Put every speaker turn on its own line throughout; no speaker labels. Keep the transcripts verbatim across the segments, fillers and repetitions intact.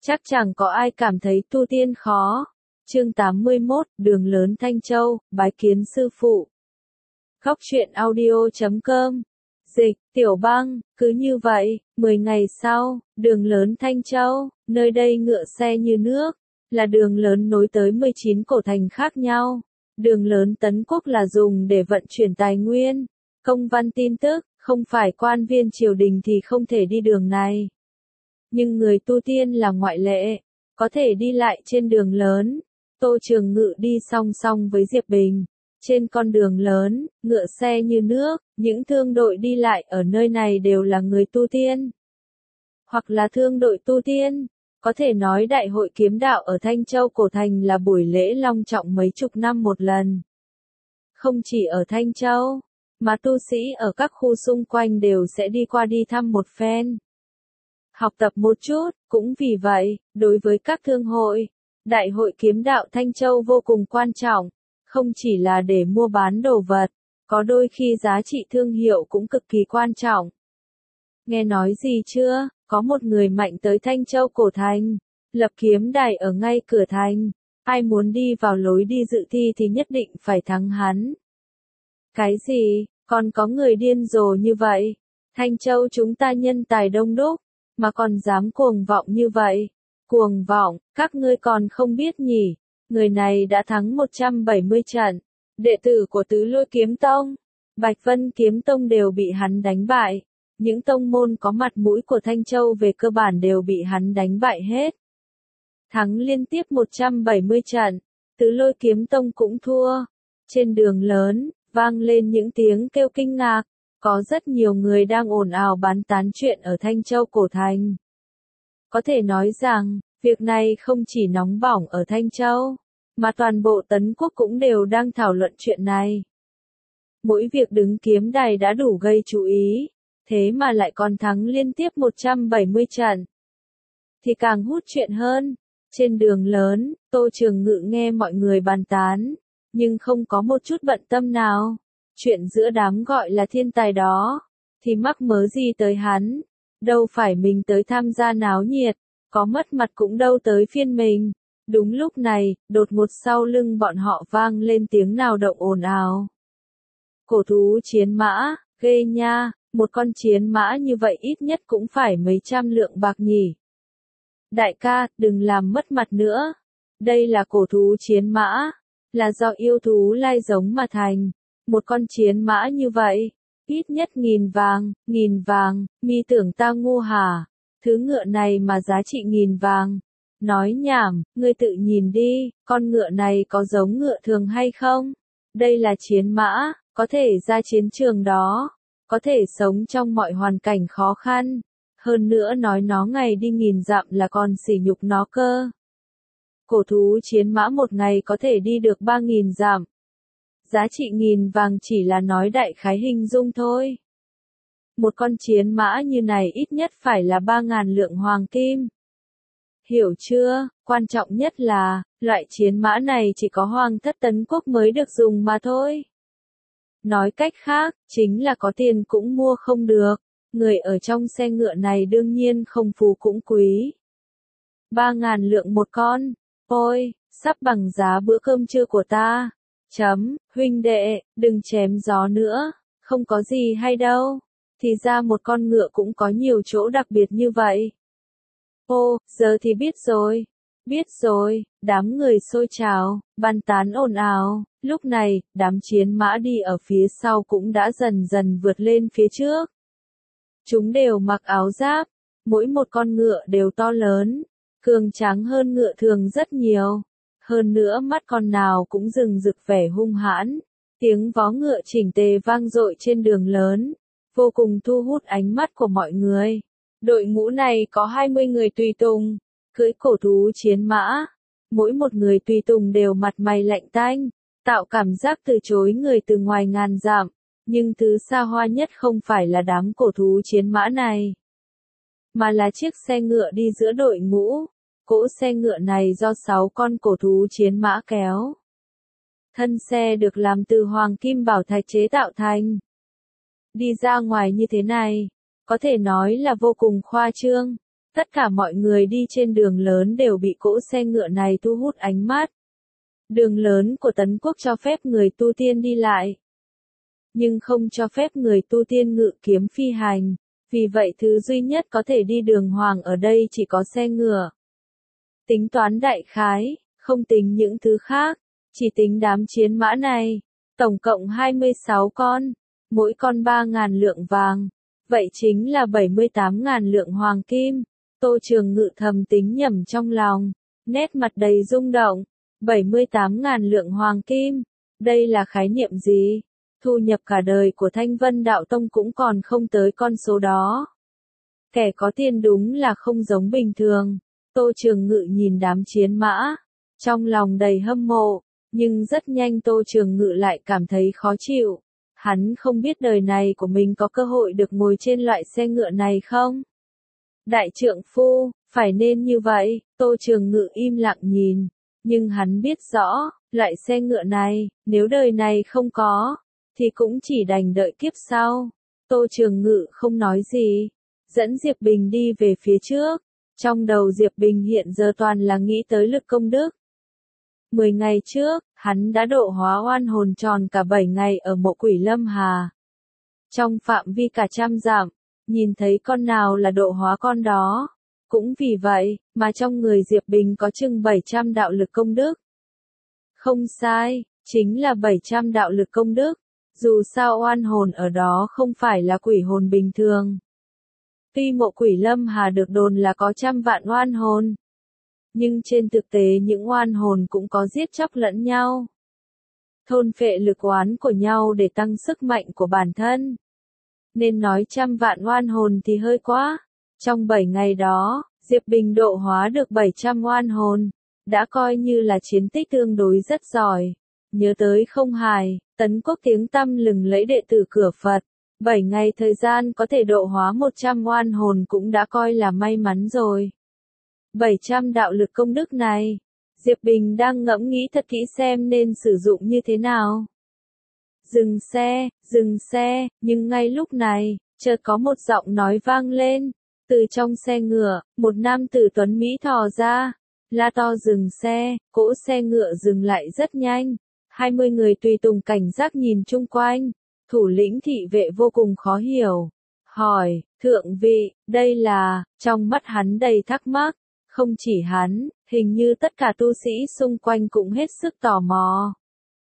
Chắc chẳng có ai cảm thấy tu tiên khó. Chương tám mươi mốt, Đường lớn Thanh Châu, bái kiến sư phụ. Khóc chuyện audio chấm com. Dịch, Tiểu Băng, cứ như vậy, mười ngày sau, đường lớn Thanh Châu, nơi đây ngựa xe như nước, là đường lớn nối tới mười chín cổ thành khác nhau. Đường lớn Tấn Quốc là dùng để vận chuyển tài nguyên, công văn tin tức, không phải quan viên triều đình thì không thể đi đường này. Nhưng người tu tiên là ngoại lệ, có thể đi lại trên đường lớn. Tô Trường Ngự đi song song với Diệp Bình. Trên con đường lớn, ngựa xe như nước, những thương đội đi lại ở nơi này đều là người tu tiên. Hoặc là thương đội tu tiên. Có thể nói đại hội kiếm đạo ở Thanh Châu cổ thành là buổi lễ long trọng mấy chục năm một lần. Không chỉ ở Thanh Châu, mà tu sĩ ở các khu xung quanh đều sẽ đi qua đi thăm một phen. Học tập một chút, cũng vì vậy, đối với các thương hội, Đại hội kiếm đạo Thanh Châu vô cùng quan trọng, không chỉ là để mua bán đồ vật, có đôi khi giá trị thương hiệu cũng cực kỳ quan trọng. Nghe nói gì chưa, có một người mạnh tới Thanh Châu cổ thành, lập kiếm đài ở ngay cửa thành, ai muốn đi vào lối đi dự thi thì nhất định phải thắng hắn. Cái gì, còn có người điên rồ như vậy? Thanh Châu chúng ta nhân tài đông đúc, mà còn dám cuồng vọng như vậy. Cuồng vọng, các ngươi còn không biết nhỉ, người này đã thắng một trăm bảy mươi trận, đệ tử của Tứ Lôi Kiếm Tông, Bạch Vân Kiếm Tông đều bị hắn đánh bại, những tông môn có mặt mũi của Thanh Châu về cơ bản đều bị hắn đánh bại hết. Thắng liên tiếp một trăm bảy mươi trận, Tứ Lôi Kiếm Tông cũng thua. Trên đường lớn, vang lên những tiếng kêu kinh ngạc, có rất nhiều người đang ồn ào bán tán chuyện ở Thanh Châu cổ thành. Có thể nói rằng, việc này không chỉ nóng bỏng ở Thanh Châu, mà toàn bộ Tấn Quốc cũng đều đang thảo luận chuyện này. Mỗi việc đứng kiếm đài đã đủ gây chú ý, thế mà lại còn thắng liên tiếp một trăm bảy mươi trận. Thì càng hút chuyện hơn. Trên đường lớn, Tô Trường Ngự nghe mọi người bàn tán, nhưng không có một chút bận tâm nào. Chuyện giữa đám gọi là thiên tài đó, thì mắc mớ gì tới hắn. Đâu phải mình tới tham gia náo nhiệt, có mất mặt cũng đâu tới phiên mình. Đúng lúc này, đột ngột sau lưng bọn họ vang lên tiếng nào động ồn ào. Cổ thú chiến mã, ghê nha, một con chiến mã như vậy ít nhất cũng phải mấy trăm lượng bạc nhỉ. Đại ca, đừng làm mất mặt nữa. Đây là cổ thú chiến mã, là do yêu thú lai giống mà thành. Một con chiến mã như vậy, ít nhất nghìn vàng, nghìn vàng, mi tưởng ta ngu hả? Thứ ngựa này mà giá trị nghìn vàng. Nói nhảm, ngươi tự nhìn đi, con ngựa này có giống ngựa thường hay không? Đây là chiến mã, có thể ra chiến trường đó, có thể sống trong mọi hoàn cảnh khó khăn. Hơn nữa nói nó ngày đi nghìn dặm là còn sỉ nhục nó cơ. Cổ thú chiến mã một ngày có thể đi được ba nghìn dặm. Giá trị nghìn vàng chỉ là nói đại khái hình dung thôi. Một con chiến mã như này ít nhất phải là ba ngàn lượng hoàng kim. Hiểu chưa, quan trọng nhất là, loại chiến mã này chỉ có Hoàng thất Tấn Quốc mới được dùng mà thôi. Nói cách khác, chính là có tiền cũng mua không được. Người ở trong xe ngựa này đương nhiên không phú cũng quý. Ba ngàn lượng một con, ôi, sắp bằng giá bữa cơm trưa của ta. Chấm, huynh đệ, đừng chém gió nữa, không có gì hay đâu. Thì ra một con ngựa cũng có nhiều chỗ đặc biệt như vậy. Ô, giờ thì biết rồi. Biết rồi, đám người xôi trào, bàn tán ồn ào. Lúc này, đám chiến mã đi ở phía sau cũng đã dần dần vượt lên phía trước. Chúng đều mặc áo giáp, mỗi một con ngựa đều to lớn, cường tráng hơn ngựa thường rất nhiều. Hơn nữa mắt con nào cũng rừng rực vẻ hung hãn, tiếng vó ngựa chỉnh tề vang dội trên đường lớn, vô cùng thu hút ánh mắt của mọi người. Đội ngũ này có hai mươi người tùy tùng, cưỡi cổ thú chiến mã, mỗi một người tùy tùng đều mặt mày lạnh tanh, tạo cảm giác từ chối người từ ngoài ngàn dặm, nhưng thứ xa hoa nhất không phải là đám cổ thú chiến mã này, mà là chiếc xe ngựa đi giữa đội ngũ. Cỗ xe ngựa này do sáu con cổ thú chiến mã kéo. Thân xe được làm từ hoàng kim bảo thạch chế tạo thành. Đi ra ngoài như thế này, có thể nói là vô cùng khoa trương. Tất cả mọi người đi trên đường lớn đều bị cỗ xe ngựa này thu hút ánh mắt. Đường lớn của Tấn Quốc cho phép người tu tiên đi lại, nhưng không cho phép người tu tiên ngự kiếm phi hành, vì vậy thứ duy nhất có thể đi đường hoàng ở đây chỉ có xe ngựa. Tính toán đại khái, không tính những thứ khác, chỉ tính đám chiến mã này, tổng cộng hai mươi sáu con, mỗi con ba ngàn lượng vàng, vậy chính là bảy mươi tám ngàn lượng hoàng kim. Tô Trường Ngự thầm tính nhẩm trong lòng, nét mặt đầy rung động, bảy mươi tám ngàn lượng hoàng kim, đây là khái niệm gì? Thu nhập cả đời của Thanh Vân Đạo Tông cũng còn không tới con số đó. Kẻ có tiền đúng là không giống bình thường. Tô Trường Ngự nhìn đám chiến mã, trong lòng đầy hâm mộ, nhưng rất nhanh Tô Trường Ngự lại cảm thấy khó chịu. Hắn không biết đời này của mình có cơ hội được ngồi trên loại xe ngựa này không? Đại trượng phu, phải nên như vậy, Tô Trường Ngự im lặng nhìn, nhưng hắn biết rõ, loại xe ngựa này, nếu đời này không có, thì cũng chỉ đành đợi kiếp sau. Tô Trường Ngự không nói gì, dẫn Diệp Bình đi về phía trước. Trong đầu Diệp Bình hiện giờ toàn là nghĩ tới lực công đức. Mười ngày trước, hắn đã độ hóa oan hồn tròn cả bảy ngày ở mộ Quỷ Lâm Hà. Trong phạm vi cả trăm dặm, nhìn thấy con nào là độ hóa con đó. Cũng vì vậy, mà trong người Diệp Bình có chừng bảy trăm đạo lực công đức. Không sai, chính là bảy trăm đạo lực công đức. Dù sao oan hồn ở đó không phải là quỷ hồn bình thường. Tuy mộ Quỷ Lâm Hà được đồn là có trăm vạn oan hồn, nhưng trên thực tế những oan hồn cũng có giết chóc lẫn nhau, thôn phệ lực oán của nhau để tăng sức mạnh của bản thân. Nên nói trăm vạn oan hồn thì hơi quá. Trong bảy ngày đó, Diệp Bình độ hóa được bảy trăm oan hồn, đã coi như là chiến tích tương đối rất giỏi. Nhớ tới Không Hài, Tấn Quốc tiếng tăm lừng lẫy đệ tử cửa Phật, bảy ngày thời gian có thể độ hóa một trăm oan hồn cũng đã coi là may mắn rồi. bảy trăm đạo lực công đức này, Diệp Bình đang ngẫm nghĩ thật kỹ xem nên sử dụng như thế nào. Dừng xe, dừng xe, nhưng ngay lúc này, chợt có một giọng nói vang lên. Từ trong xe ngựa, một nam tử tuấn Mỹ thò ra, la to dừng xe, cỗ xe ngựa dừng lại rất nhanh. Hai mươi người tùy tùng cảnh giác nhìn chung quanh, thủ lĩnh thị vệ vô cùng khó hiểu. Hỏi, thượng vị, đây là, trong mắt hắn đầy thắc mắc, không chỉ hắn, hình như tất cả tu sĩ xung quanh cũng hết sức tò mò.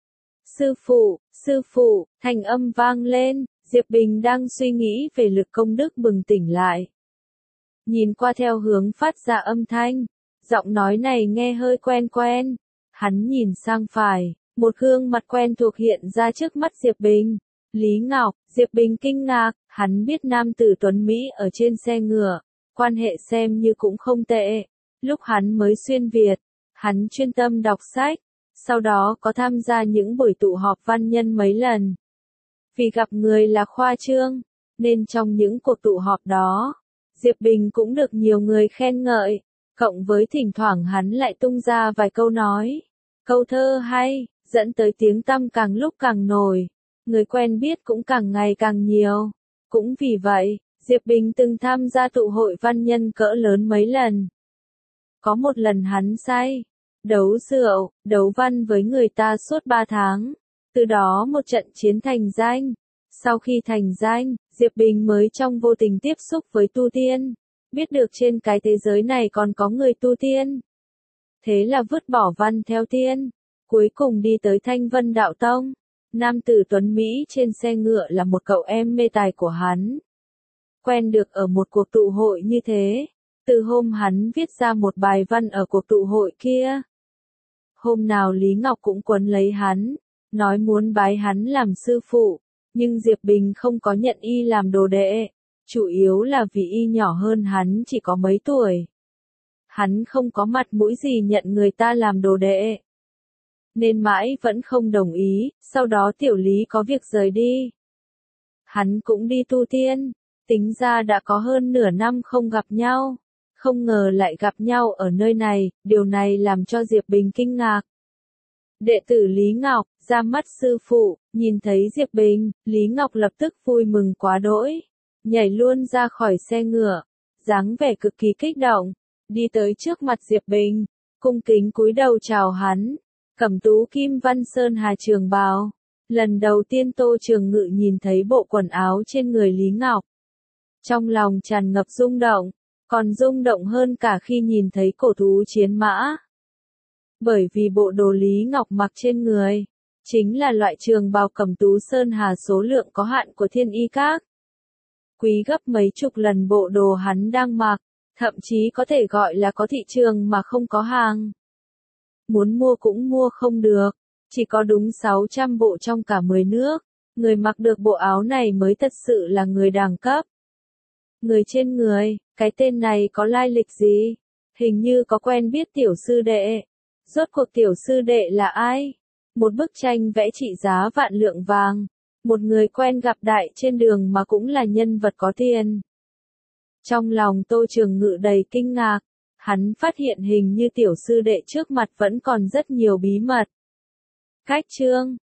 Sư phụ, sư phụ, thanh âm vang lên, Diệp Bình đang suy nghĩ về lực công đức bừng tỉnh lại. Nhìn qua theo hướng phát ra âm thanh, giọng nói này nghe hơi quen quen. Hắn nhìn sang phải, một gương mặt quen thuộc hiện ra trước mắt Diệp Bình. Lý Ngọc, Diệp Bình kinh ngạc, hắn biết nam tử tuấn Mỹ ở trên xe ngựa, quan hệ xem như cũng không tệ. Lúc hắn mới xuyên Việt, hắn chuyên tâm đọc sách, sau đó có tham gia những buổi tụ họp văn nhân mấy lần. Vì gặp người là khoa trương, nên trong những cuộc tụ họp đó, Diệp Bình cũng được nhiều người khen ngợi, cộng với thỉnh thoảng hắn lại tung ra vài câu nói, câu thơ hay, dẫn tới tiếng tăm càng lúc càng nổi, người quen biết cũng càng ngày càng nhiều. Cũng vì vậy, Diệp Bình từng tham gia tụ hội văn nhân cỡ lớn mấy lần. Có một lần hắn say, đấu rượu, đấu văn với người ta suốt ba tháng, từ đó một trận chiến thành danh. Sau khi thành danh, Diệp Bình mới trong vô tình tiếp xúc với tu tiên, biết được trên cái thế giới này còn có người tu tiên. Thế là vứt bỏ văn theo tiên, cuối cùng đi tới Thanh Vân Đạo Tông. Nam tử tuấn Mỹ trên xe ngựa là một cậu em mê tài của hắn. Quen được ở một cuộc tụ hội như thế, từ hôm hắn viết ra một bài văn ở cuộc tụ hội kia. Hôm nào Lý Ngọc cũng quấn lấy hắn, nói muốn bái hắn làm sư phụ, nhưng Diệp Bình không có nhận y làm đồ đệ, chủ yếu là vì y nhỏ hơn hắn chỉ có mấy tuổi. Hắn không có mặt mũi gì nhận người ta làm đồ đệ, nên mãi vẫn không đồng ý. Sau đó tiểu Lý có việc rời đi, hắn cũng đi tu tiên, tính ra đã có hơn nửa năm không gặp nhau, không ngờ lại gặp nhau ở nơi này, điều này làm cho Diệp Bình kinh ngạc. Đệ tử Lý Ngọc, ra mắt sư phụ, nhìn thấy Diệp Bình, Lý Ngọc lập tức vui mừng quá đỗi, nhảy luôn ra khỏi xe ngựa, dáng vẻ cực kỳ kích động, đi tới trước mặt Diệp Bình, cung kính cúi đầu chào hắn. Cẩm tú kim văn sơn hà trường bào. Lần đầu tiên Tô Trường Ngự nhìn thấy bộ quần áo trên người Lý Ngọc. Trong lòng tràn ngập rung động, còn rung động hơn cả khi nhìn thấy cổ thú chiến mã. Bởi vì bộ đồ Lý Ngọc mặc trên người, chính là loại trường bào cẩm tú sơn hà số lượng có hạn của Thiên Y Các. Quý gấp mấy chục lần bộ đồ hắn đang mặc, thậm chí có thể gọi là có thị trường mà không có hàng. Muốn mua cũng mua không được, chỉ có đúng sáu trăm bộ trong cả mười nước, người mặc được bộ áo này mới thật sự là người đẳng cấp. Người trên người, cái tên này có lai lịch gì? Hình như có quen biết tiểu sư đệ. Rốt cuộc tiểu sư đệ là ai? Một bức tranh vẽ trị giá vạn lượng vàng. Một người quen gặp đại trên đường mà cũng là nhân vật có tiền. Trong lòng Tô Trường Ngự đầy kinh ngạc, hắn phát hiện hình như tiểu sư đệ trước mặt vẫn còn rất nhiều bí mật. Cách chương